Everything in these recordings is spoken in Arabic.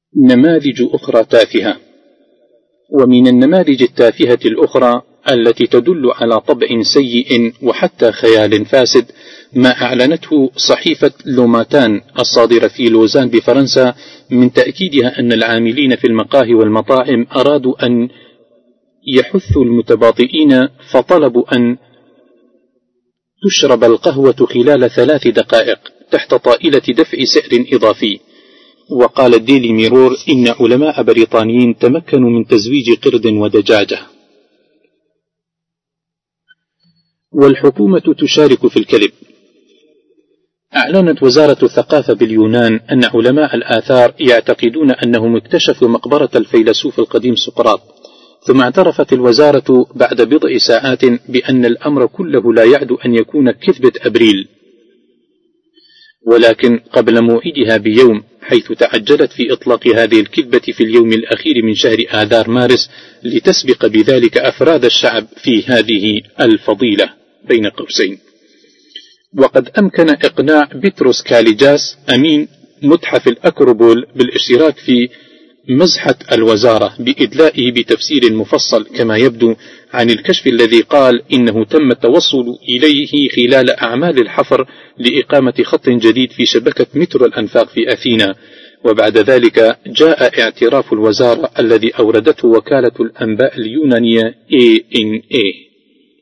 نماذج أخرى تافهة. ومن النماذج التافهة الأخرى التي تدل على طبع سيء وحتى خيال فاسد ما أعلنته صحيفة لوماتان الصادرة في لوزان بفرنسا من تأكيدها أن العاملين في المقاهي والمطاعم أرادوا أن يحثوا المتباطئين، فطلبوا أن تشرب القهوة خلال 3 دقائق تحت طائلة دفع سعر إضافي. وقال الديلي ميرور إن علماء بريطانيين تمكنوا من تزويج قرد ودجاجة. والحكومة تشارك في الكذب. أعلنت وزارة الثقافة باليونان أن علماء الآثار يعتقدون أنهم اكتشفوا مقبرة الفيلسوف القديم سقراط، ثم اعترفت الوزارة بعد بضع ساعات بأن الأمر كله لا يعد أن يكون كذبة أبريل، ولكن قبل موعدها بيوم، حيث تعجلت في إطلاق هذه الكذبة في اليوم الأخير من شهر آذار مارس لتسبق بذلك أفراد الشعب في هذه الفضيلة بين قوسين. وقد أمكن إقناع بطرس كاليجاس أمين متحف الأكروبول بالاشتراك في مزحة الوزارة بإدلائه بتفسير مفصل كما يبدو عن الكشف الذي قال إنه تم التوصل إليه خلال أعمال الحفر لإقامة خط جديد في شبكة مترو الأنفاق في أثينا. وبعد ذلك جاء اعتراف الوزارة الذي أوردته وكالة الأنباء اليونانية ANA.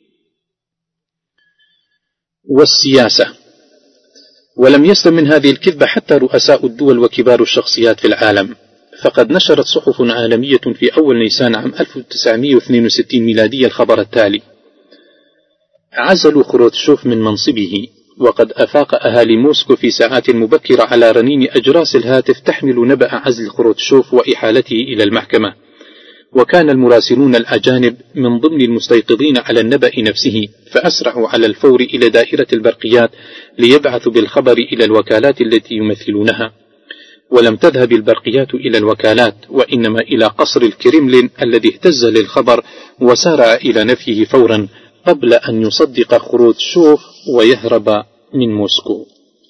والسياسة. ولم يسلم من هذه الكذبة حتى رؤساء الدول وكبار الشخصيات في العالم، فقد نشرت صحف عالمية في أول نيسان عام 1962 ميلادية الخبر التالي: عزلوا خروتشوف من منصبه. وقد أفاق أهالي موسكو في ساعات مبكرة على رنين أجراس الهاتف تحمل نبأ عزل خروتشوف وإحالته إلى المحكمة. وكان المراسلون الأجانب من ضمن المستيقظين على النبأ نفسه، فأسرعوا على الفور إلى دائرة البرقيات ليبعثوا بالخبر إلى الوكالات التي يمثلونها. ولم تذهب البرقيات إلى الوكالات، وإنما إلى قصر الكريملين الذي اهتز للخبر وسارع إلى نفيه فورا قبل أن يصدق خروتشوف ويهرب من موسكو.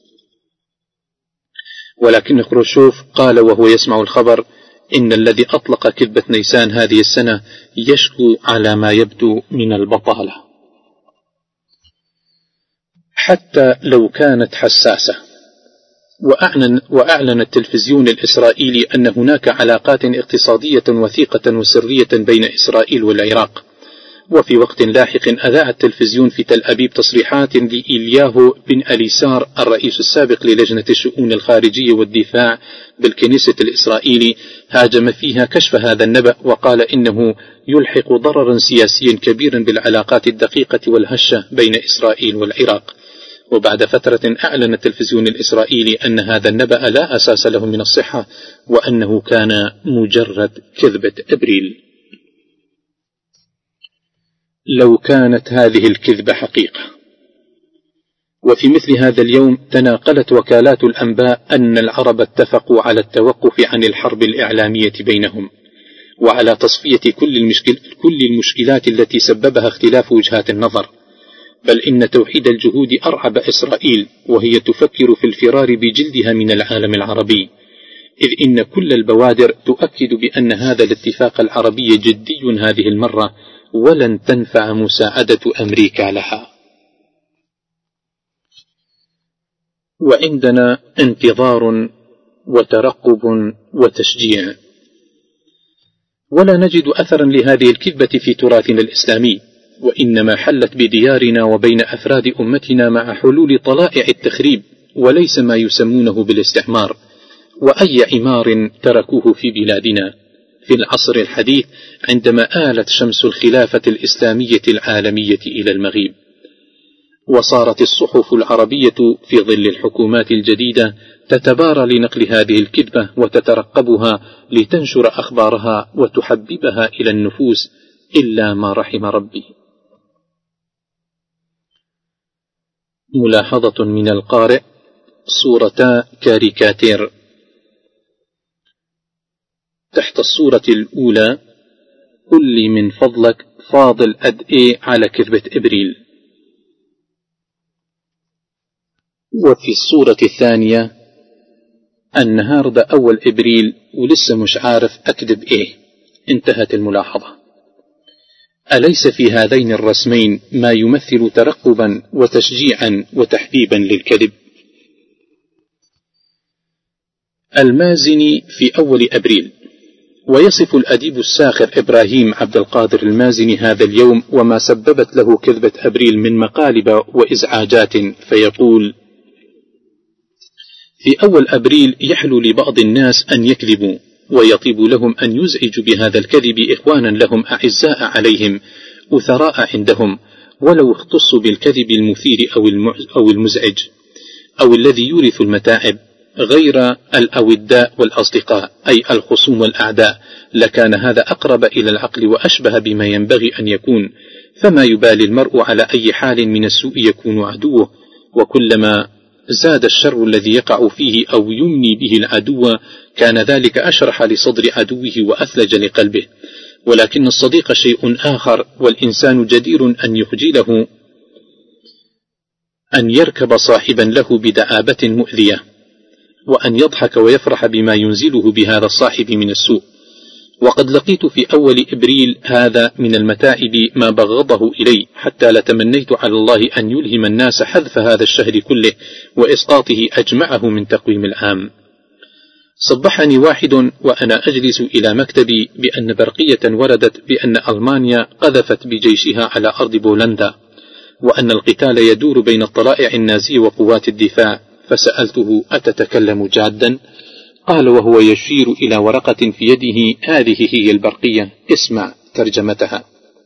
ولكن خروتشوف قال وهو يسمع الخبر إن الذي أطلق كذبة نيسان هذه السنة يشكو على ما يبدو من البطالة، حتى لو كانت حساسة. وأعلن التلفزيون الإسرائيلي أن هناك علاقات اقتصادية وثيقة وسرية بين إسرائيل والعراق. وفي وقت لاحق أذاع التلفزيون في تل أبيب تصريحات لإلياهو بن أليسار الرئيس السابق للجنة الشؤون الخارجية والدفاع بالكنيسة الإسرائيلي، هاجم فيها كشف هذا النبأ وقال إنه يلحق ضررا سياسيا كبيرا بالعلاقات الدقيقة والهشة بين إسرائيل والعراق. وبعد فترة أعلن التلفزيون الإسرائيلي أن هذا النبأ لا أساس له من الصحة، وأنه كان مجرد كذبة أبريل. لو كانت هذه الكذبة حقيقة. وفي مثل هذا اليوم تناقلت وكالات الأنباء أن العرب اتفقوا على التوقف عن الحرب الإعلامية بينهم، وعلى تصفية كل المشكلات التي سببها اختلاف وجهات النظر. بل إن توحيد الجهود أرعب إسرائيل، وهي تفكر في الفرار بجلدها من العالم العربي، إذ إن كل البوادر تؤكد بأن هذا الاتفاق العربي جدي هذه المرة، ولن تنفع مساعدة أمريكا لها. وعندنا انتظار وترقب وتشجيع، ولا نجد أثرا لهذه الكذبة في تراثنا الإسلامي، وإنما حلت بديارنا وبين أفراد أمتنا مع حلول طلائع التخريب، وليس ما يسمونه بالاستعمار، وأي عمار تركوه في بلادنا في العصر الحديث عندما آلت شمس الخلافة الإسلامية العالمية إلى المغيب. وصارت الصحف العربية في ظل الحكومات الجديدة تتبارى لنقل هذه الكذبة وتترقبها لتنشر أخبارها وتحببها إلى النفوس، إلا ما رحم ربي. ملاحظة من القارئ: صورتا كاريكاتير. تحت الصورة الأولى: قل لي من فضلك فاضل أدئي على كذبة إبريل. وفي الصورة الثانية: النهاردة أول إبريل ولسه مش عارف أكذب إيه. انتهت الملاحظة. أليس في هذين الرسمين ما يمثل ترقبا وتشجيعا وتحبيبا للكذب؟ المازني في أول أبريل. ويصف الأديب الساخر إبراهيم عبد القادر المازني هذا اليوم وما سببت له كذبة أبريل من مقالب وإزعاجات، فيقول: في أول أبريل يحلو لبعض الناس أن يكذبوا، ويطيب لهم أن يزعجوا بهذا الكذب إخوانا لهم أعزاء عليهم أثراء عندهم، ولو اختصوا بالكذب المثير أو المزعج أو الذي يورث المتاعب، غير الأوداء والأصدقاء أي الخصوم والأعداء، لكان هذا أقرب إلى العقل وأشبه بما ينبغي أن يكون. فما يبالي المرء على أي حال من السوء يكون عدوه، وكلما زاد الشر الذي يقع فيه أو يمني به العدو كان ذلك أشرح لصدر عدوه وأثلج لقلبه. ولكن الصديق شيء آخر، والإنسان جدير أن يخجله أن يركب صاحبا له بدعابة مؤذية، وأن يضحك ويفرح بما ينزله بهذا الصاحب من السوء. وقد لقيت في أول إبريل هذا من المتاعب ما بغضه إلي، حتى لتمنيت على الله أن يلهم الناس حذف هذا الشهر كله وإسقاطه أجمعه من تقويم العام. صبحني واحد وأنا أجلس إلى مكتبي بأن برقية وردت بأن ألمانيا قذفت بجيشها على أرض بولندا، وأن القتال يدور بين الطلائع النازية وقوات الدفاع. فسألته: أتتكلم جادا؟ قال وهو يشير إلى ورقة في يده: هذه هي البرقية، اسمع ترجمتها.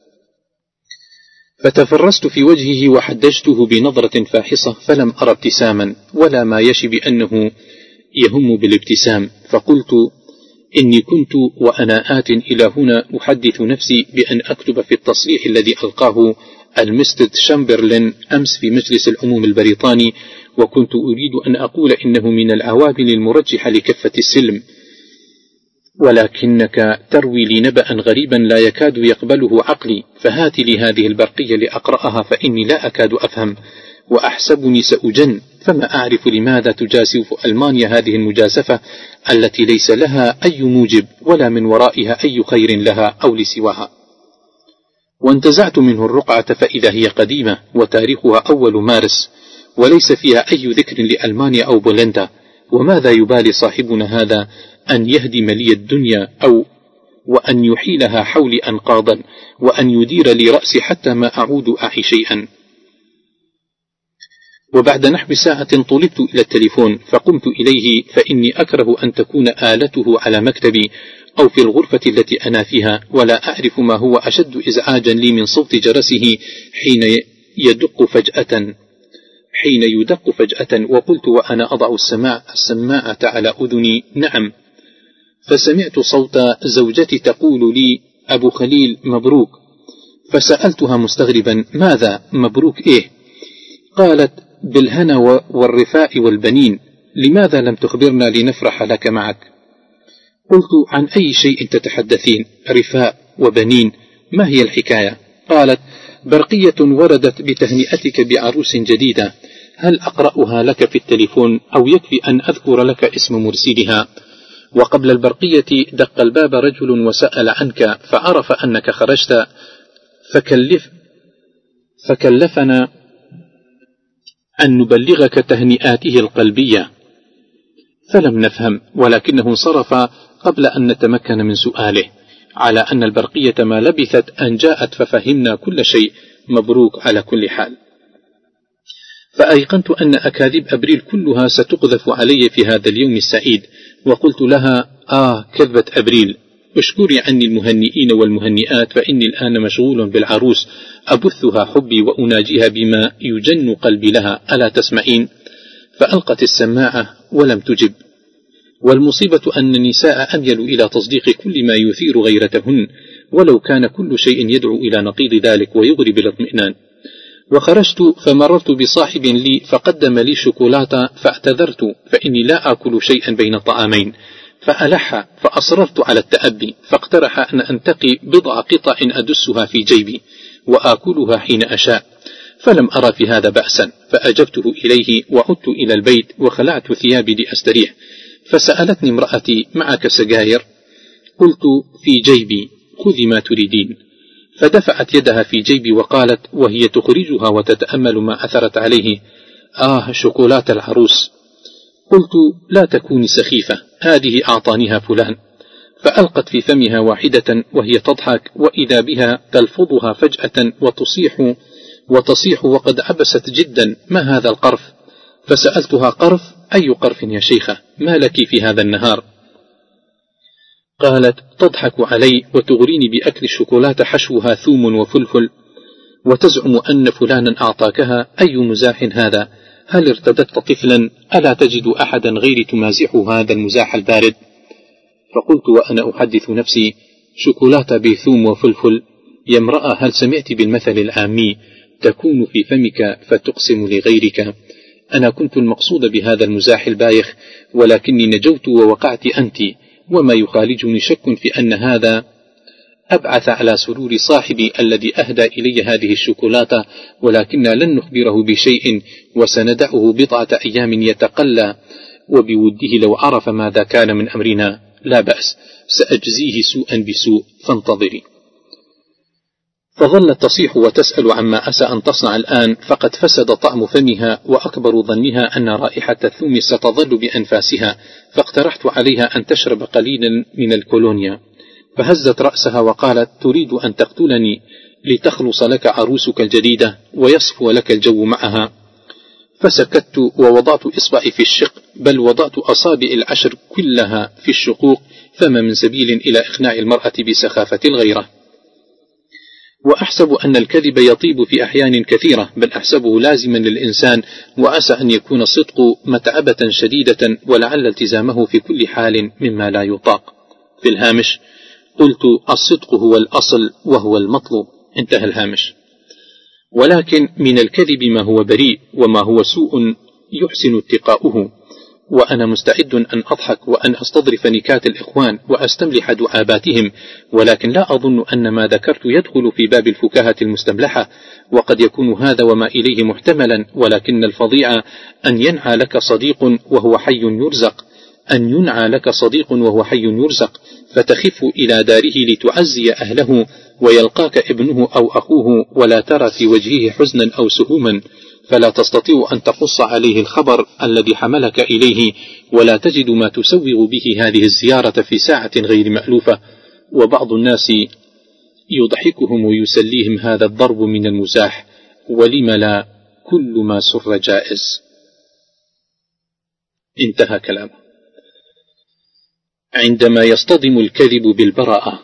فتفرست في وجهه وحدجته بنظرة فاحصة، فلم أرى ابتساما ولا ما يشي بأنه يهم بالابتسام. فقلت: إني كنت وأنا آت إلى هنا أحدث نفسي بأن أكتب في التصريح الذي ألقاه المستر شامبرلين أمس في مجلس العموم البريطاني، وكنت أريد أن أقول إنه من العوامل المرجحة لكفة السلم، ولكنك تروي لي نبأ غريبا لا يكاد يقبله عقلي، فهات لي هذه البرقية لأقرأها، فإني لا أكاد أفهم وأحسبني سأجن، فما أعرف لماذا تجاسف ألمانيا هذه المجاسفة التي ليس لها أي موجب ولا من ورائها أي خير لها أو لسواها. وانتزعت منه الرقعة فإذا هي قديمة وتاريخها أول مارس، وليس فيها أي ذكر لألمانيا أو بولندا. وماذا يبالي صاحبنا هذا أن يهدم لي الدنيا أو وأن يحيلها حولي أنقاضا، وأن يدير لي رأسي حتى ما أعود أعي شيئا. وبعد نحو ساعة طلبت إلى التليفون فقمت إليه، فإني أكره أن تكون آلته على مكتبي أو في الغرفة التي أنا فيها، ولا أعرف ما هو أشد إزعاجا لي من صوت جرسه حين يدق فجأة. وقلت وأنا أضع السماعة على أذني: نعم. فسمعت صوت زوجتي تقول لي: أبو خليل مبروك. فسألتها مستغربا: ماذا مبروك إيه؟ قالت: بالهنا والرفاء والبنين، لماذا لم تخبرنا لنفرح لك معك؟ قلت: عن أي شيء تتحدثين؟ رفاء وبنين، ما هي الحكاية؟ قالت: برقية وردت بتهنئتك بعروس جديدة، هل أقرأها لك في التليفون أو يكفي أن أذكر لك اسم مرسلها؟ وقبل البرقية دق الباب رجل وسأل عنك، فعرف أنك خرجت، فكلفنا أن نبلغك تهنئاته القلبية، فلم نفهم، ولكنه انصرف قبل أن نتمكن من سؤاله، على أن البرقية ما لبثت أن جاءت ففهمنا كل شيء. مبروك على كل حال. فأيقنت أن أكاذيب أبريل كلها ستقذف علي في هذا اليوم السعيد، وقلت لها: كذبة أبريل، اشكري عني المهنئين والمهنئات، فإني الآن مشغول بالعروس أبثها حبي وأناجيها بما يجن قلبي لها، ألا تسمعين؟ فألقت السماعة ولم تجب. والمصيبة أن النساء أميل إلى تصديق كل ما يثير غيرتهن، ولو كان كل شيء يدعو إلى نقيض ذلك ويغري بالاطمئنان. وخرجت فمررت بصاحب لي فقدم لي شوكولاتة، فاعتذرت فإني لا آكل شيئا بين الطعامين، فألح فأصررت على التأبي، فاقترح أن أنتقي بضع قطع أدسها في جيبي وآكلها حين أشاء، فلم أرى في هذا بأسا، فأجبته إليه وعدت إلى البيت وخلعت ثيابي لأستريح. فسألتني امرأتي: معك سجاير؟ قلت: في جيبي، خذي ما تريدين. فدفعت يدها في جيبي وقالت وهي تخرجها وتتأمل ما أثرت عليه: شوكولات العروس. قلت: لا تكوني سخيفة، هذه أعطانيها فلان. فألقت في فمها واحدة وهي تضحك، وإذا بها تلفظها فجأة وتصيح وقد عبست جدا: ما هذا القرف؟ فسألتها: قرف؟ أي قرف يا شيخة؟ ما لك في هذا النهار؟ قالت: تضحك علي وتغريني بأكل الشوكولاتة حشوها ثوم وفلفل، وتزعم أن فلانا أعطاكها. أي مزاح هذا؟ هل ارتدت طفلا؟ ألا تجد أحدا غيري تمازحه هذا المزاح البارد؟ فقلت وأنا أحدث نفسي: شوكولاتة بثوم وفلفل؟ يا امرأة، هل سمعت بالمثل العامي: تكون في فمك فتقسم لغيرك؟ أنا كنت المقصود بهذا المزاح البايخ، ولكني نجوت ووقعت أنت، وما يخالجني شك في أن هذا أبعث على سرور صاحبي الذي أهدى إلي هذه الشوكولاتة، ولكننا لن نخبره بشيء، وسندعه بضعة أيام يتقلى، وبوده لو عرف ماذا كان من أمرنا. لا بأس، سأجزيه سوءا بسوء، فانتظري. فظلت تصيح وتسأل عما أسى أن تصنع الآن، فقد فسد طعم فمها، وأكبر ظنها أن رائحة الثوم ستظل بأنفاسها. فاقترحت عليها أن تشرب قليلا من الكولونيا، فهزت رأسها وقالت: تريد أن تقتلني لتخلص لك عروسك الجديدة ويصفو لك الجو معها؟ فسكت ووضعت إصبعي في الشق، بل وضعت أصابع العشر كلها في الشقوق، فما من سبيل إلى إقناع المرأة بسخافة الغيرة. وأحسب أن الكذب يطيب في أحيان كثيرة، بل أحسبه لازما للإنسان، وعسى أن يكون الصدق متعبة شديدة، ولعل التزامه في كل حال مما لا يطاق. في الهامش قلت: الصدق هو الأصل وهو المطلوب، انتهى الهامش. ولكن من الكذب ما هو بريء، وما هو سوء يحسن اتقاؤه، وأنا مستعد أن أضحك وأن أستظرف نكات الإخوان وأستملح دعاباتهم، ولكن لا أظن أن ما ذكرت يدخل في باب الفكاهة المستملحة، وقد يكون هذا وما إليه محتملا، ولكن الفظيع أن ينعى لك صديق وهو حي يرزق، فتخف إلى داره لتعزي أهله، ويلقاك ابنه أو أخوه ولا ترى في وجهه حزنا أو سهوما، فلا تستطيع أن تقص عليه الخبر الذي حملك إليه، ولا تجد ما تسوغ به هذه الزيارة في ساعة غير مألوفة. وبعض الناس يضحكهم ويسليهم هذا الضرب من المزاح، ولم لا، كل ما سر جائز. انتهى كلامه. عندما يصطدم الكذب بالبراءة.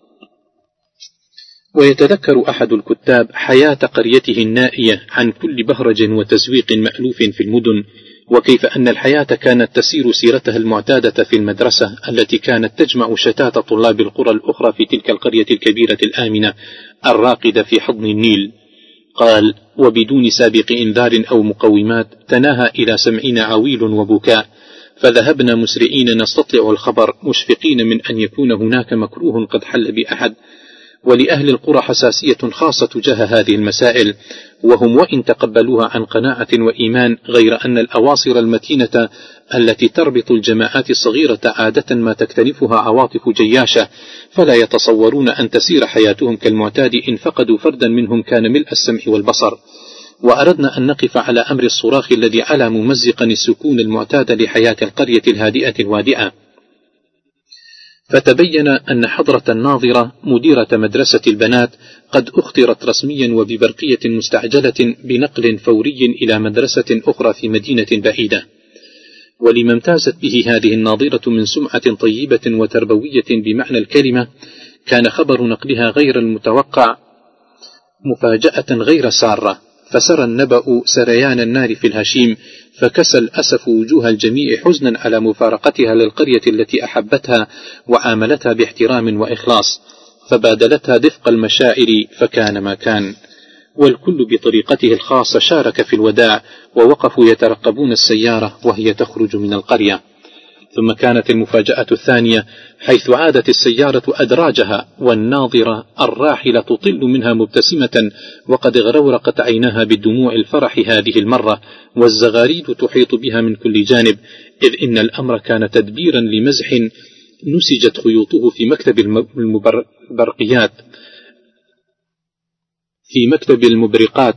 ويتذكر أحد الكتاب حياة قريته النائية عن كل بهرج وتزويق مألوف في المدن، وكيف أن الحياة كانت تسير سيرتها المعتادة في المدرسة التي كانت تجمع شتات طلاب القرى الأخرى في تلك القرية الكبيرة الآمنة الراقدة في حضن النيل. قال: وبدون سابق إنذار أو مقومات تناهى إلى سمعنا عويل وبكاء، فذهبنا مسرعين نستطلع الخبر، مشفقين من أن يكون هناك مكروه قد حل بأحد. ولأهل القرى حساسية خاصة تجاه هذه المسائل، وهم وإن تقبلوها عن قناعة وإيمان، غير أن الأواصر المتينة التي تربط الجماعات الصغيرة عادة ما تكتنفها عواطف جياشة، فلا يتصورون أن تسير حياتهم كالمعتاد إن فقدوا فردا منهم كان ملء السمع والبصر. وأردنا أن نقف على أمر الصراخ الذي على ممزقا السكون المعتاد لحياة القرية الهادئة الوادئة. فتبين أن حضرة الناظرة مديرة مدرسة البنات قد اخترت رسميا وببرقية مستعجلة بنقل فوري إلى مدرسة أخرى في مدينة بعيدة. ولما امتازت به هذه الناظرة من سمعة طيبة وتربوية بمعنى الكلمة، كان خبر نقلها غير المتوقع مفاجأة غير سارة، فسرى النبأ سريان النار في الهشيم، فكسى الأسف وجوه الجميع حزنا على مفارقتها للقرية التي أحبتها وعاملتها باحترام وإخلاص، فبادلتها دفق المشاعر، فكان ما كان. والكل بطريقته الخاصة شارك في الوداع، ووقفوا يترقبون السيارة وهي تخرج من القرية. ثم كانت المفاجأة الثانية حيث عادت السيارة أدراجها والناظرة الراحلة تطل منها مبتسمة وقد اغرورقت عيناها بدموع الفرح هذه المرة، والزغاريد تحيط بها من كل جانب، إذ إن الأمر كان تدبيرا لمزح نسجت خيوطه في مكتب المبرقات،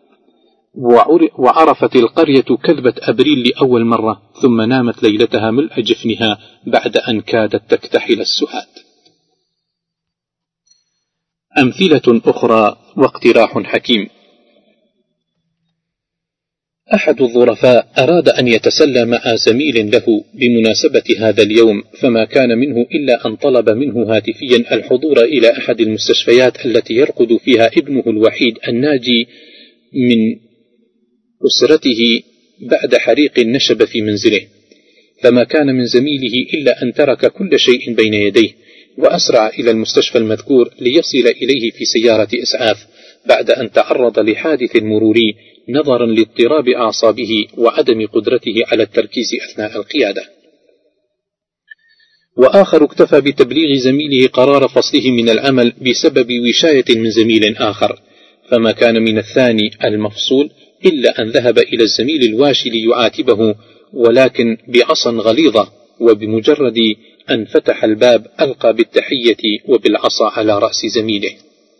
وعرفت القرية كذبة أبريل لأول مرة، ثم نامت ليلتها ملء جفنها بعد أن كادت تكتحل السهاد. أمثلة أخرى واقتراح حكيم. أحد الظرفاء أراد أن يتسلى مع زميل له بمناسبة هذا اليوم، فما كان منه إلا أن طلب منه هاتفيا الحضور إلى أحد المستشفيات التي يرقد فيها ابنه الوحيد الناجي من أسرته بعد حريق نشب في منزله، فما كان من زميله إلا أن ترك كل شيء بين يديه وأسرع إلى المستشفى المذكور ليصل إليه في سيارة إسعاف بعد أن تعرض لحادث مروري نظرا لاضطراب أعصابه وعدم قدرته على التركيز أثناء القيادة. وآخر اكتفى بتبليغ زميله قرار فصله من العمل بسبب وشاية من زميل آخر، فما كان من الثاني المفصول إلا أن ذهب إلى الزميل الواشي ليعاتبه، ولكن بعصا غليظة، وبمجرد أن فتح الباب ألقى بالتحية وبالعصا على رأس زميله.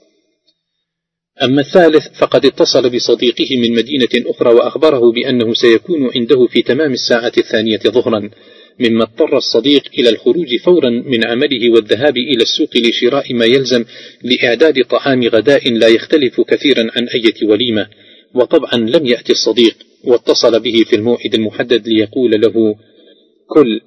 أما الثالث فقد اتصل بصديقه من مدينة أخرى وأخبره بأنه سيكون عنده في تمام الساعة 2 ظهرا، مما اضطر الصديق إلى الخروج فورا من عمله والذهاب إلى السوق لشراء ما يلزم لإعداد طعام غداء لا يختلف كثيرا عن أي وليمة. وطبعا لم يأتي الصديق، واتصل به في الموعد المحدد ليقول له كل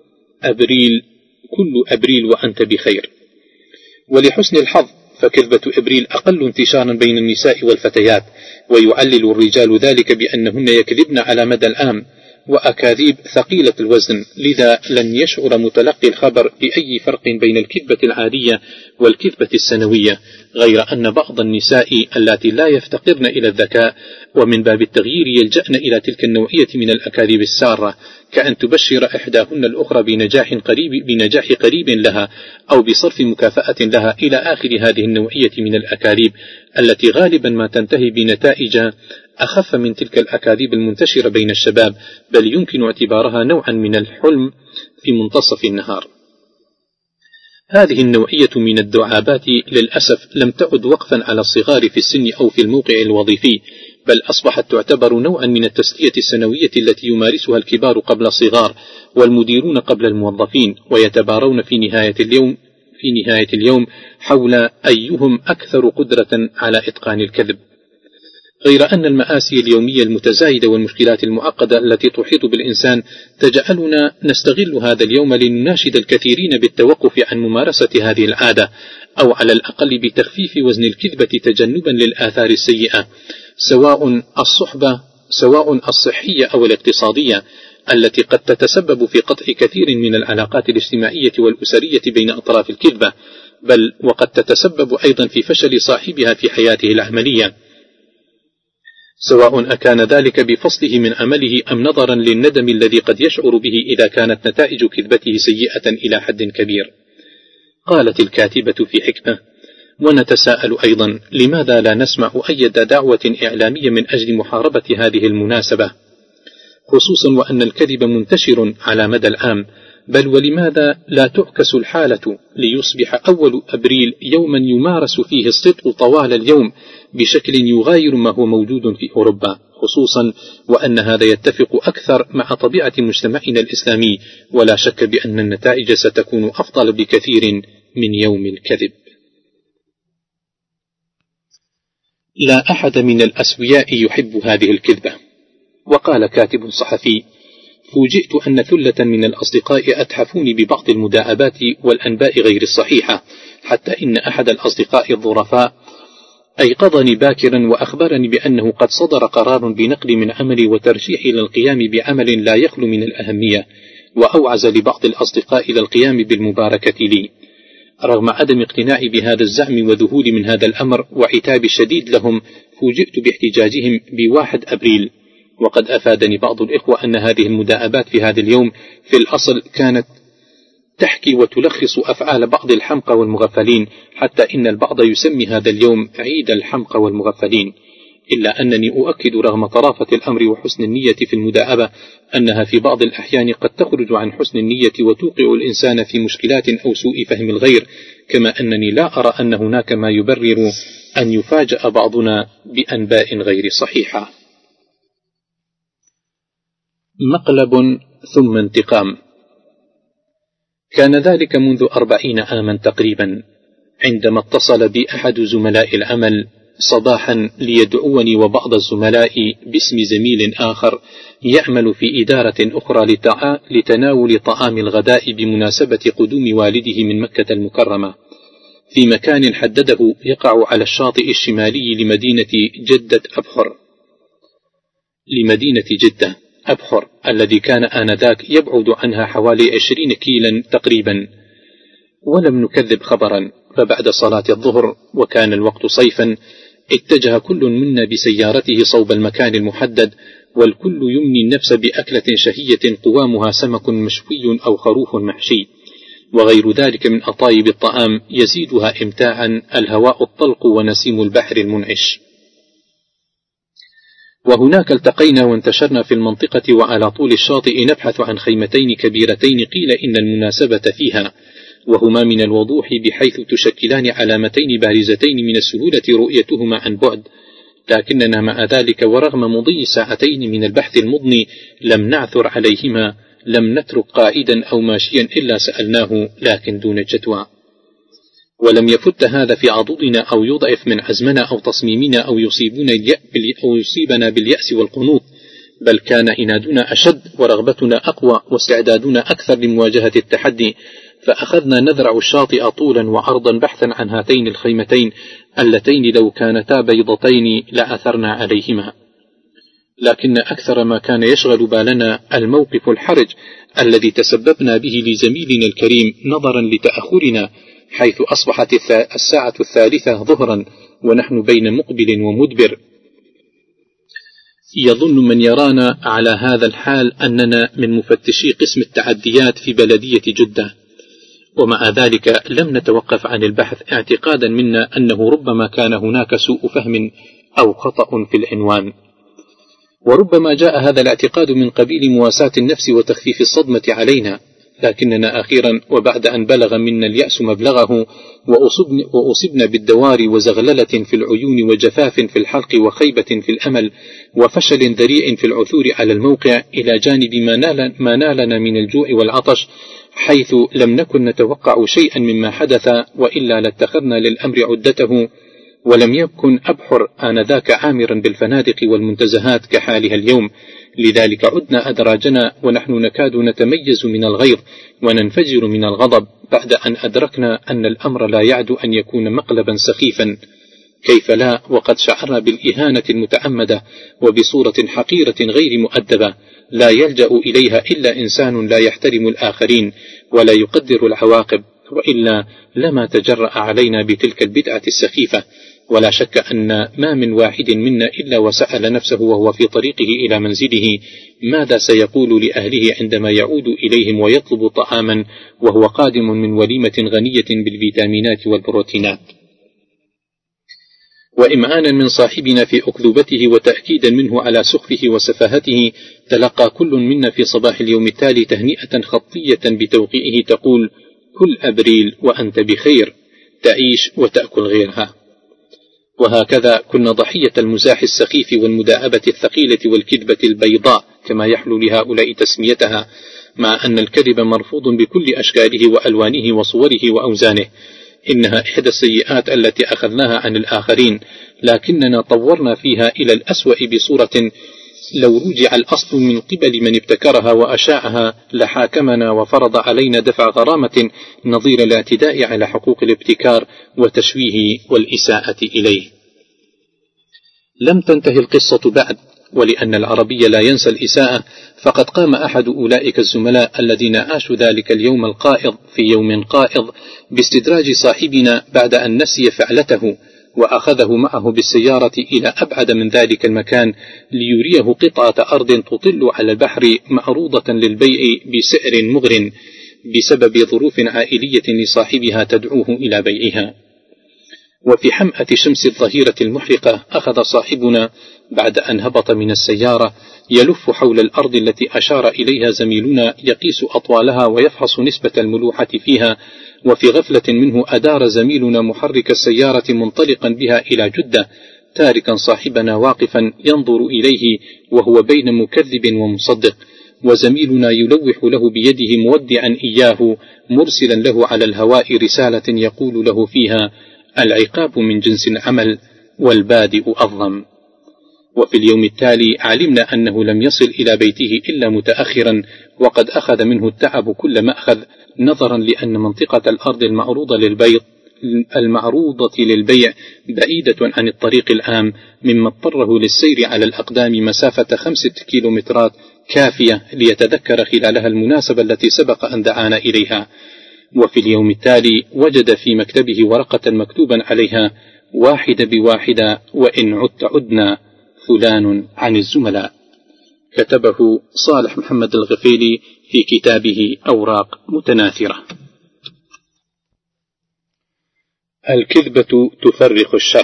أبريل وأنت بخير. ولحسن الحظ فكذبة إبريل أقل انتشارا بين النساء والفتيات، ويعلل الرجال ذلك بأنهن يكذبن على مدى العام، وأكاذيب ثقيلة الوزن، لذا لن يشعر متلقي الخبر بأي فرق بين الكذبة العادية والكذبة السنوية، غير أن بعض النساء التي لا يفتقرن إلى الذكاء ومن باب التغيير يلجأن إلى تلك النوعية من الأكاذيب السارة، كأن تبشر إحداهن الأخرى بنجاح قريب لها أو بصرف مكافأة لها إلى آخر هذه النوعية من الأكاذيب، التي غالبا ما تنتهي بنتائج أخف من تلك الأكاذيب المنتشرة بين الشباب، بل يمكن اعتبارها نوعا من الحلم في منتصف النهار. هذه النوعية من الدعابات للأسف لم تعد وقفا على الصغار في السن أو في الموقع الوظيفي، بل أصبحت تعتبر نوعا من التسلية السنوية التي يمارسها الكبار قبل الصغار والمديرون قبل الموظفين، ويتبارون في نهاية اليوم حول أيهم أكثر قدرة على إتقان الكذب. غير أن المآسي اليومية المتزايدة والمشكلات المعقدة التي تحيط بالإنسان تجعلنا نستغل هذا اليوم لنناشد الكثيرين بالتوقف عن ممارسة هذه العادة، أو على الأقل بتخفيف وزن الكذبة تجنبا للآثار السيئة، سواء الصحية أو الاقتصادية، التي قد تتسبب في قطع كثير من العلاقات الاجتماعية والأسرية بين أطراف الكذبة، بل وقد تتسبب أيضا في فشل صاحبها في حياته العملية، سواء أكان ذلك بفصله من عمله أم نظرا للندم الذي قد يشعر به إذا كانت نتائج كذبته سيئة إلى حد كبير. قالت الكاتبة في حكمة: ونتساءل أيضا لماذا لا نسمع أي دعوة إعلامية من أجل محاربة هذه المناسبة، خصوصا وأن الكذب منتشر على مدى العام، بل ولماذا لا تعكس الحالة ليصبح أول أبريل يوما يمارس فيه الصدق طوال اليوم بشكل يغاير ما هو موجود في أوروبا، خصوصا وأن هذا يتفق أكثر مع طبيعة مجتمعنا الإسلامي، ولا شك بأن النتائج ستكون أفضل بكثير من يوم الكذب. لا أحد من الأسوياء يحب هذه الكذبة. وقال كاتب صحفي: فوجئت أن ثلة من الأصدقاء أتحفوني ببعض المداعبات والأنباء غير الصحيحة، حتى إن أحد الأصدقاء الظرفاء أيقظني باكرا وأخبرني بأنه قد صدر قرار بنقل من عملي وترشيحي للقيام بعمل لا يخلو من الأهمية، وأوعز لبعض الأصدقاء إلى القيام بالمباركة لي. رغم عدم اقتناعي بهذا الزعم وذهولي من هذا الأمر وعتاب شديد لهم، فوجئت باحتجاجهم ب1 أبريل، وقد أفادني بعض الإخوة أن هذه المداعبات في هذا اليوم في الأصل كانت تحكي وتلخص أفعال بعض الحمقى والمغفلين، حتى إن البعض يسمي هذا اليوم عيد الحمقى والمغفلين، إلا أنني أؤكد رغم طرافة الأمر وحسن النية في المداعبة أنها في بعض الأحيان قد تخرج عن حسن النية وتوقع الإنسان في مشكلات أو سوء فهم الغير، كما أنني لا أرى أن هناك ما يبرر أن يفاجأ بعضنا بأنباء غير صحيحة. مقلب ثم انتقام. كان ذلك منذ 40 عاما تقريبا، عندما اتصل بي أحد زملاء العمل صباحا ليدعوني وبعض الزملاء باسم زميل آخر يعمل في إدارة أخرى لتناول طعام الغداء بمناسبة قدوم والده من مكة المكرمة في مكان حدده يقع على الشاطئ الشمالي لمدينة جدة أبحر الذي كان آنذاك يبعد عنها حوالي 20 كيلا تقريبا. ولم نكذب خبرا، فبعد صلاة الظهر وكان الوقت صيفا اتجه كل منا بسيارته صوب المكان المحدد، والكل يمني النفس بأكلة شهية قوامها سمك مشوي أو خروف محشي وغير ذلك من أطايب الطعام يزيدها إمتاعا الهواء الطلق ونسيم البحر المنعش. وهناك التقينا وانتشرنا في المنطقة وعلى طول الشاطئ نبحث عن خيمتين كبيرتين قيل إن المناسبة فيها، وهما من الوضوح بحيث تشكلان علامتين بارزتين من السهولة رؤيتهما عن بعد، لكننا مع ذلك ورغم مضي ساعتين من البحث المضني لم نعثر عليهما، لم نترك قائدا أو ماشيا إلا سألناه لكن دون جدوى. ولم يفت هذا في عضدنا أو يضعف من عزمنا أو تصميمنا أو يصيبنا باليأس والقنوط، بل كان إنادنا أشد ورغبتنا أقوى واستعدادنا أكثر لمواجهة التحدي، فأخذنا نذرع الشاطئ طولا وعرضا بحثا عن هاتين الخيمتين اللتين لو كانتا بيضتين لأثرنا عليهما. لكن أكثر ما كان يشغل بالنا الموقف الحرج الذي تسببنا به لزميلنا الكريم نظرا لتأخرنا، حيث أصبحت الساعة 3 ظهرا ونحن بين مقبل ومدبر. يظن من يرانا على هذا الحال أننا من مفتشي قسم التعديات في بلدية جدة، ومع ذلك لم نتوقف عن البحث اعتقادا منا أنه ربما كان هناك سوء فهم أو خطأ في العنوان، وربما جاء هذا الاعتقاد من قبيل مواساة النفس وتخفيف الصدمة علينا، لكننا أخيرا وبعد أن بلغ منا اليأس مبلغه وأصبنا بالدوار وزغللة في العيون وجفاف في الحلق وخيبة في الأمل وفشل ذريع في العثور على الموقع، إلى جانب ما نالنا من الجوع والعطش، حيث لم نكن نتوقع شيئا مما حدث وإلا لاتخذنا للأمر عدته. ولم يكن أبحر آنذاك عامرا بالفنادق والمنتزهات كحالها اليوم، لذلك عدنا أدراجنا ونحن نكاد نتميز من الغيظ وننفجر من الغضب بعد أن أدركنا أن الأمر لا يعد أن يكون مقلبا سخيفا. كيف لا، وقد شعرنا بالإهانة المتعمدة وبصورة حقيرة غير مؤدبة لا يلجأ إليها إلا إنسان لا يحترم الآخرين ولا يقدر العواقب، وإلا لما تجرأ علينا بتلك البدعة السخيفة. ولا شك أن ما من واحد منا إلا وسأل نفسه وهو في طريقه إلى منزله ماذا سيقول لأهله عندما يعود إليهم ويطلب طعاما وهو قادم من وليمة غنية بالفيتامينات والبروتينات. وإمعانا من صاحبنا في أكذوبته وتأكيدا منه على سخفه وسفاهته، تلقى كل منا في صباح اليوم التالي تهنئة خطية بتوقيعه تقول: كل أبريل وأنت بخير، تعيش وتأكل غيرها. وهكذا كنا ضحية المزاح السخيف والمداعبة الثقيلة والكذبة البيضاء كما يحلو لهؤلاء تسميتها، مع أن الكذب مرفوض بكل أشكاله وألوانه وصوره وأوزانه. إنها إحدى السيئات التي أخذناها عن الآخرين، لكننا طورنا فيها إلى الأسوأ بصورة لو رجع الأصل من قبل من ابتكرها وأشاعها لحاكمنا وفرض علينا دفع غرامة نظير الاعتداء على حقوق الابتكار وتشويه والإساءة إليه. لم تنتهي القصة بعد، ولأن العربي لا ينسى الإساءة، فقد قام أحد أولئك الزملاء الذين عاشوا ذلك اليوم القائض في يوم قائض باستدراج صاحبنا بعد أن نسي فعلته، وأخذه معه بالسيارة إلى أبعد من ذلك المكان ليريه قطعة أرض تطل على البحر معروضة للبيع بسعر مغر بسبب ظروف عائلية لصاحبها تدعوه إلى بيعها. وفي حمأة شمس الظهيرة المحرقة أخذ صاحبنا بعد أن هبط من السيارة يلف حول الأرض التي أشار إليها زميلنا يقيس أطوالها ويفحص نسبة الملوحة فيها، وفي غفلة منه أدار زميلنا محرك السيارة منطلقا بها إلى جدة، تاركا صاحبنا واقفا ينظر إليه وهو بين مكذب ومصدق، وزميلنا يلوح له بيده مودعا إياه مرسلا له على الهواء رسالة يقول له فيها: العقاب من جنس العمل والبادئ أظلم. وفي اليوم التالي علمنا أنه لم يصل إلى بيته إلا متأخرا، وقد أخذ منه التعب كل ما أخذ، نظرا لأن منطقة الأرض المعروضة للبيع بعيدة عن الطريق العام، مما اضطره للسير على الأقدام مسافة 5 كيلومترات كافية ليتذكر خلالها المناسبة التي سبق أن دعانا إليها. وفي اليوم التالي وجد في مكتبه ورقة مكتوبا عليها: واحدة بواحدة وإن عدت عدنا، فلان عن الزملاء. كتبه صالح محمد الغفيلي في كتابه أوراق متناثرة. الكذبة تفرخ الشر.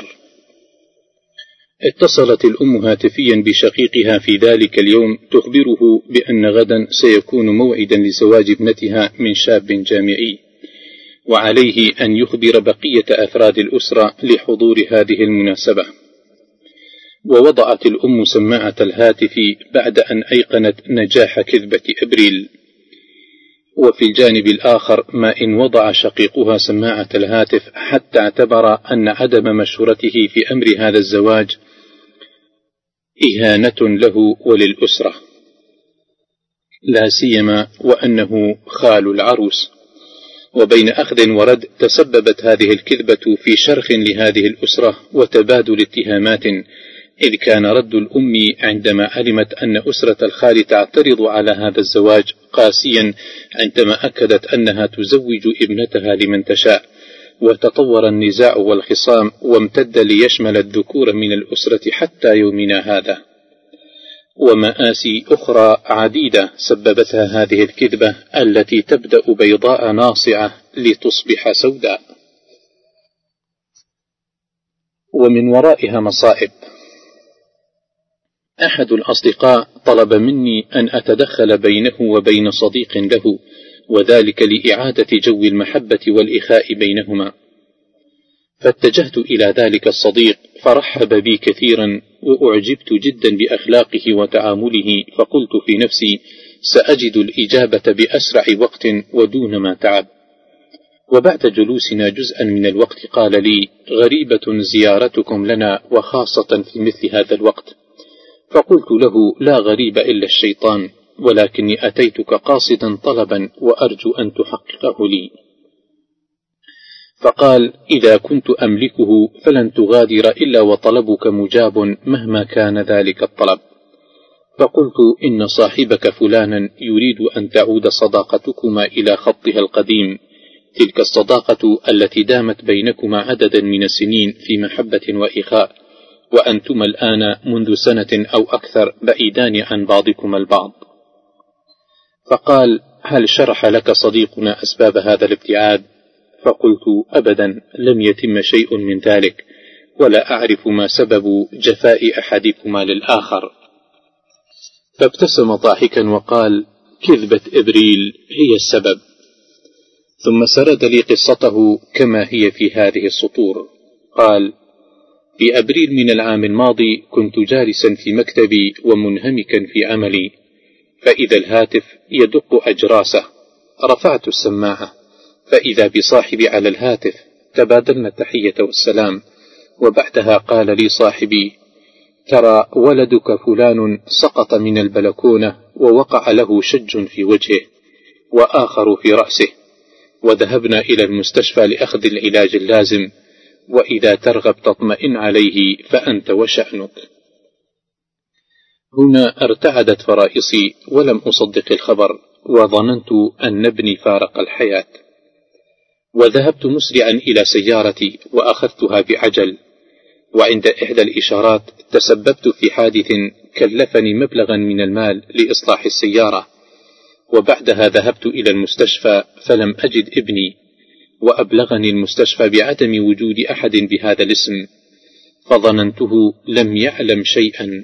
اتصلت الأم هاتفيا بشقيقها في ذلك اليوم تخبره بأن غدا سيكون موعدا لزواج ابنتها من شاب جامعي، وعليه أن يخبر بقية أفراد الأسرة لحضور هذه المناسبة. ووضعت الأم سماعة الهاتف بعد أن أيقنت نجاح كذبة إبريل. وفي الجانب الآخر ما إن وضع شقيقها سماعة الهاتف حتى اعتبر أن عدم مشورته في أمر هذا الزواج إهانة له وللأسرة، لا سيما وأنه خال العروس. وبين أخذ ورد تسببت هذه الكذبة في شرخ لهذه الأسرة وتبادل اتهامات، إذ كان رد الأم عندما علمت أن أسرة الخال تعترض على هذا الزواج قاسيا عندما أكدت أنها تزوج ابنتها لمن تشاء، وتطور النزاع والخصام وامتد ليشمل الذكور من الأسرة حتى يومنا هذا. ومآسي أخرى عديدة سببتها هذه الكذبة التي تبدأ بيضاء ناصعة لتصبح سوداء، ومن ورائها مصائب. أحد الأصدقاء طلب مني أن أتدخل بينه وبين صديق له، وذلك لإعادة جو المحبة والإخاء بينهما، فاتجهت إلى ذلك الصديق فرحب بي كثيرا، وأعجبت جدا بأخلاقه وتعامله، فقلت في نفسي: سأجد الإجابة بأسرع وقت ودون ما تعب. وبعد جلوسنا جزءا من الوقت قال لي: غريبة زيارتكم لنا، وخاصة في مثل هذا الوقت. فقلت له: لا غريب إلا الشيطان، ولكني أتيتك قاصدا طلبا وأرجو أن تحققه لي. فقال: إذا كنت أملكه فلن تغادر إلا وطلبك مجاب مهما كان ذلك الطلب. فقلت: إن صاحبك فلانا يريد أن تعود صداقتكما إلى خطها القديم، تلك الصداقة التي دامت بينكما عددا من السنين في محبة وإخاء، وأنتما الآن منذ سنة أو أكثر بعيدان عن بعضكما البعض. فقال: هل شرح لك صديقنا أسباب هذا الابتعاد؟ فقلت: أبدا، لم يتم شيء من ذلك، ولا أعرف ما سبب جفاء أحدكما للآخر. فابتسم ضاحكا وقال: كذبة إبريل هي السبب. ثم سرد لي قصته كما هي في هذه السطور. قال: في أبريل من العام الماضي كنت جالسا في مكتبي ومنهمكا في عملي، فإذا الهاتف يدق أجراسه. رفعت السماعة فإذا بصاحبي على الهاتف، تبادلنا التحية والسلام، وبعدها قال لي صاحبي: ترى ولدك فلان سقط من البلكونة ووقع له شج في وجهه وآخر في رأسه، وذهبنا إلى المستشفى لأخذ العلاج اللازم، وإذا ترغب تطمئن عليه فأنت وشأنك. هنا ارتعدت فرائصي ولم أصدق الخبر، وظننت أن ابني فارق الحياة. وذهبت مسرعا إلى سيارتي وأخذتها بعجل، وعند إحدى الإشارات تسببت في حادث كلفني مبلغا من المال لإصلاح السيارة، وبعدها ذهبت إلى المستشفى فلم أجد ابني، وأبلغني المستشفى بعدم وجود أحد بهذا الاسم، فظننته لم يعلم شيئا،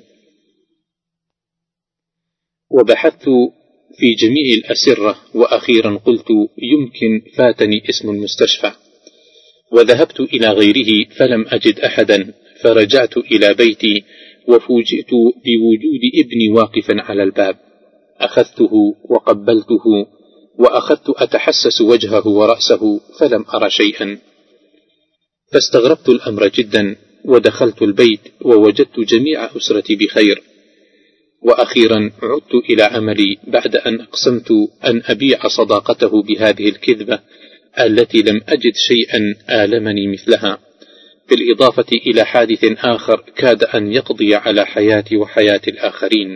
وبحثت في جميع الأسرة، وأخيرا قلت يمكن فاتني اسم المستشفى، وذهبت إلى غيره فلم أجد أحدا، فرجعت إلى بيتي وفوجئت بوجود ابني واقفا على الباب. أخذته وقبلته، وأخذت أتحسس وجهه ورأسه فلم أرى شيئا، فاستغربت الأمر جدا، ودخلت البيت ووجدت جميع أسرتي بخير. وأخيرا عدت إلى عملي بعد أن أقسمت أن أبيع صداقته بهذه الكذبة التي لم أجد شيئا آلمني مثلها، بالإضافة إلى حادث آخر كاد أن يقضي على حياتي وحياة الآخرين.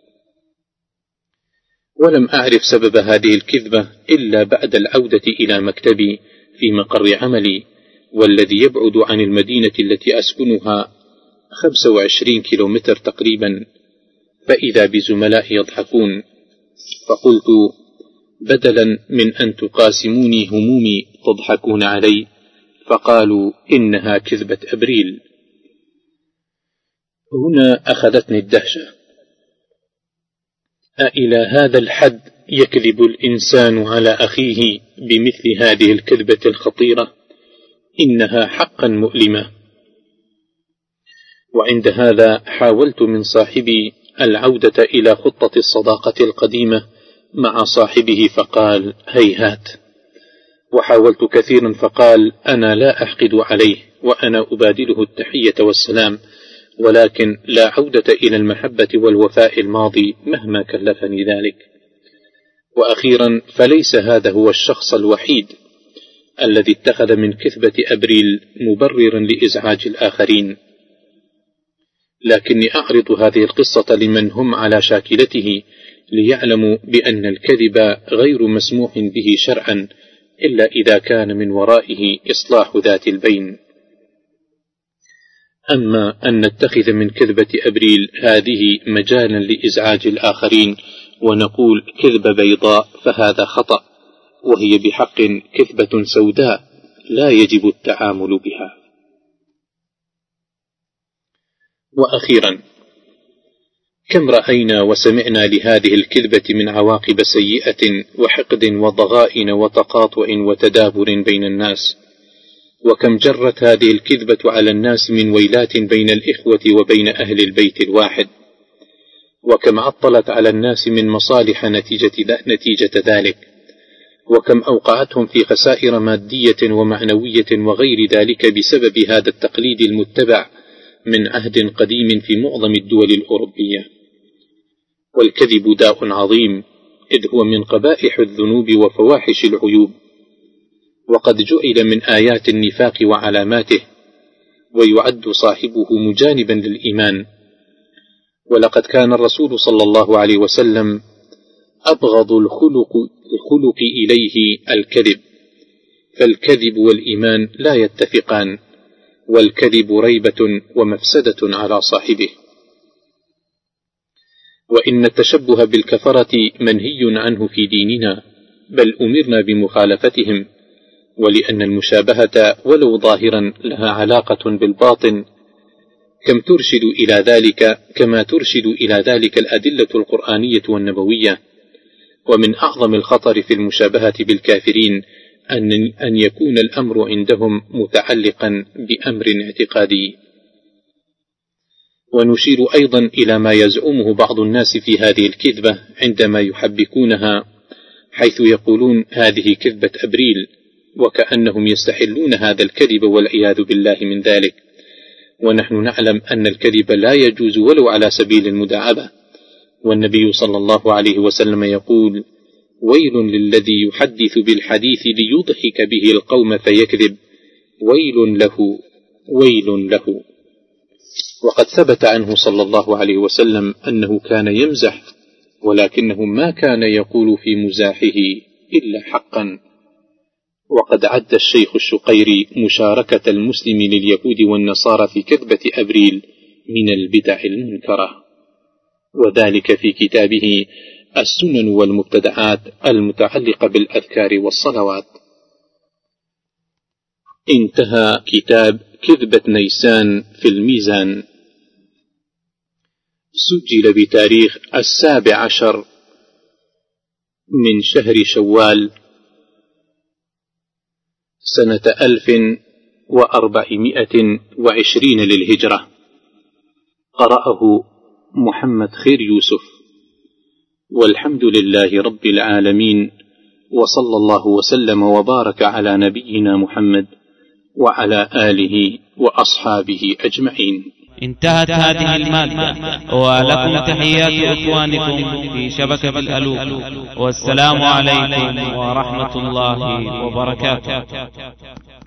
ولم أعرف سبب هذه الكذبة إلا بعد العودة إلى مكتبي في مقر عملي، والذي يبعد عن المدينة التي أسكنها 25 كيلومتر تقريبا، فإذا بزملائي يضحكون، فقلت بدلا من أن تقاسموني همومي تضحكون علي، فقالوا إنها كذبة أبريل. هنا أخذتني الدهشة، أإلى هذا الحد يكذب الإنسان على أخيه بمثل هذه الكذبة الخطيرة؟ إنها حقا مؤلمة. وعند هذا حاولت من صاحبي العودة إلى خطة الصداقة القديمة مع صاحبه، فقال هيهات، وحاولت كثيرا فقال أنا لا أحقد عليه، وأنا أبادله التحية والسلام، ولكن لا عودة إلى المحبة والوفاء الماضي مهما كلفني ذلك. وأخيرا فليس هذا هو الشخص الوحيد الذي اتخذ من كذبة أبريل مبررا لإزعاج الآخرين، لكني أعرض هذه القصة لمن هم على شاكلته ليعلموا بأن الكذب غير مسموح به شرعا إلا إذا كان من ورائه إصلاح ذات البين. أما أن نتخذ من كذبة أبريل هذه مجالا لإزعاج الآخرين ونقول كذبة بيضاء فهذا خطأ، وهي بحق كذبة سوداء لا يجب التعامل بها. وأخيرا كم رأينا وسمعنا لهذه الكذبة من عواقب سيئة وحقد وضغائن وتقاطع وتدابر بين الناس، وكم جرت هذه الكذبة على الناس من ويلات بين الإخوة وبين أهل البيت الواحد، وكم عطلت على الناس من مصالح نتيجة ذلك، وكم أوقعتهم في خسائر مادية ومعنوية وغير ذلك بسبب هذا التقليد المتبع من عهد قديم في معظم الدول الأوروبية. والكذب داء عظيم، إذ هو من قبائح الذنوب وفواحش العيوب، وقد جعل من آيات النفاق وعلاماته، ويعد صاحبه مجانبا للإيمان. ولقد كان الرسول صلى الله عليه وسلم أبغض الخلق إليه الكذب، فالكذب والإيمان لا يتفقان، والكذب ريبة ومفسدة على صاحبه. وإن التشبه بالكفرة منهي عنه في ديننا، بل أمرنا بمخالفتهم، ولأن المشابهة ولو ظاهرا لها علاقة بالباطن كما ترشد إلى ذلك الأدلة القرآنية والنبوية. ومن أعظم الخطر في المشابهة بالكافرين أن يكون الأمر عندهم متعلقا بأمر اعتقادي. ونشير أيضا إلى ما يزعمه بعض الناس في هذه الكذبة عندما يحبكونها، حيث يقولون هذه كذبة أبريل، وكأنهم يستحلون هذا الكذب والعياذ بالله من ذلك. ونحن نعلم أن الكذب لا يجوز ولو على سبيل المداعبة، والنبي صلى الله عليه وسلم يقول ويل للذي يحدث بالحديث ليضحك به القوم فيكذب، ويل له ويل له. وقد ثبت عنه صلى الله عليه وسلم أنه كان يمزح، ولكنه ما كان يقول في مزاحه إلا حقا. وقد عد الشيخ الشقيري مشاركة المسلم لليهود والنصارى في كذبة أبريل من البدع المنكرة، وذلك في كتابه السنن والمبتدعات المتعلقة بالأذكار والصلوات. انتهى كتاب كذبة نيسان في الميزان. سجل بتاريخ 17 من شهر شوال سنة 1420 للهجرة. قرأه محمد خير يوسف، والحمد لله رب العالمين، وصلى الله وسلم وبارك على نبينا محمد وعلى آله وأصحابه أجمعين. انتهت هذه المادة، ولكم تحيات إخوانكم في شبكة الألوف، والسلام عليكم ورحمة الله وبركاته.